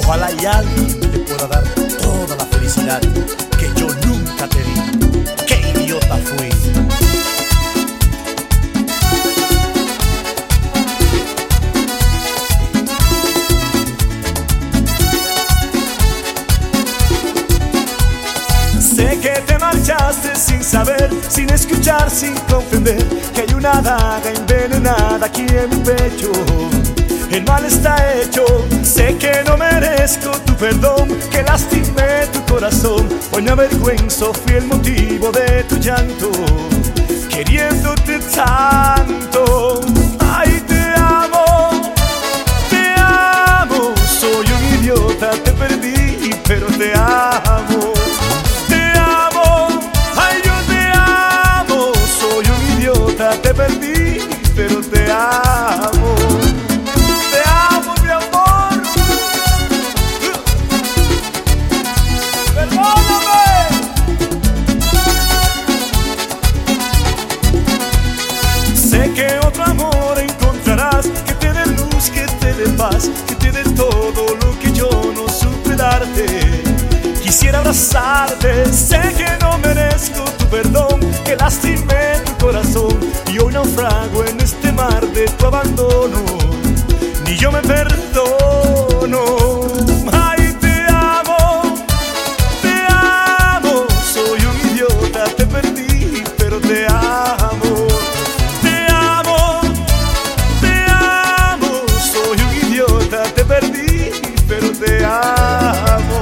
Ojalá y alguien te pueda dar toda la felicidad que yo nunca te di. ¡Qué idiota fui! Sé que te marchaste sin saber, sin escuchar, sin comprender que hay una daga envenenada aquí en mi pecho. El mal está hecho, sé que no merezco tu perdón, que lastimé tu corazón. Hoy me avergüenzo, fui el motivo de tu llanto, queriéndote tanto. Ay, te amo, soy un idiota, te perdí, pero te amo. Te perdí, pero te amo. Te amo, mi amor. Perdóname. Sé que otro amor encontrarás, que te dé luz, que te dé paz, que te dé todo lo que yo no supe darte. Quisiera abrazarte, sé que no merezco tu perdón, que lastimé tu corazón y hoy naufrago en este mar de tu abandono. Ni yo me perdono. Ay, te amo, soy un idiota, te perdí, pero te amo. Te amo, soy un idiota, te perdí, pero te amo.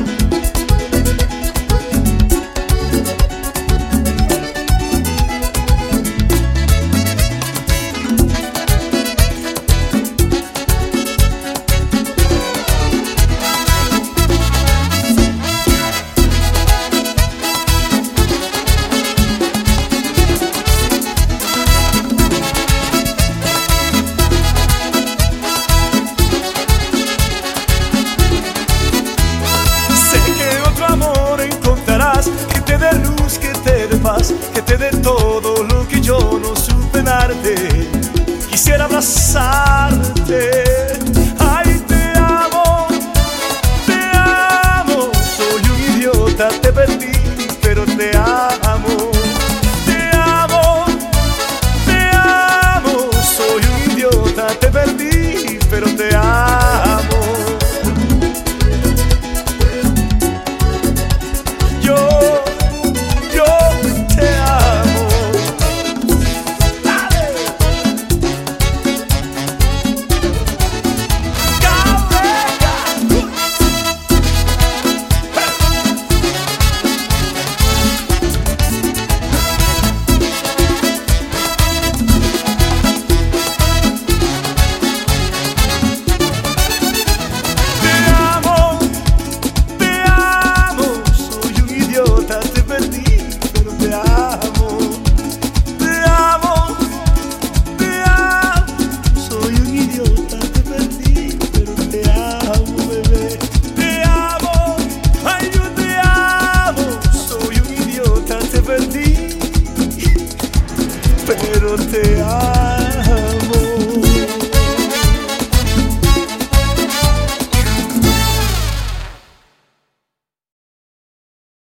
Que te dé luz, que te dé paz, que te dé todo lo que yo no supe darte. Quisiera abrazarte. Ay, te amo, soy un idiota, te perdí, pero te amo. Te amo, soy un idiota, te perdí, pero te amo. Pero te amo.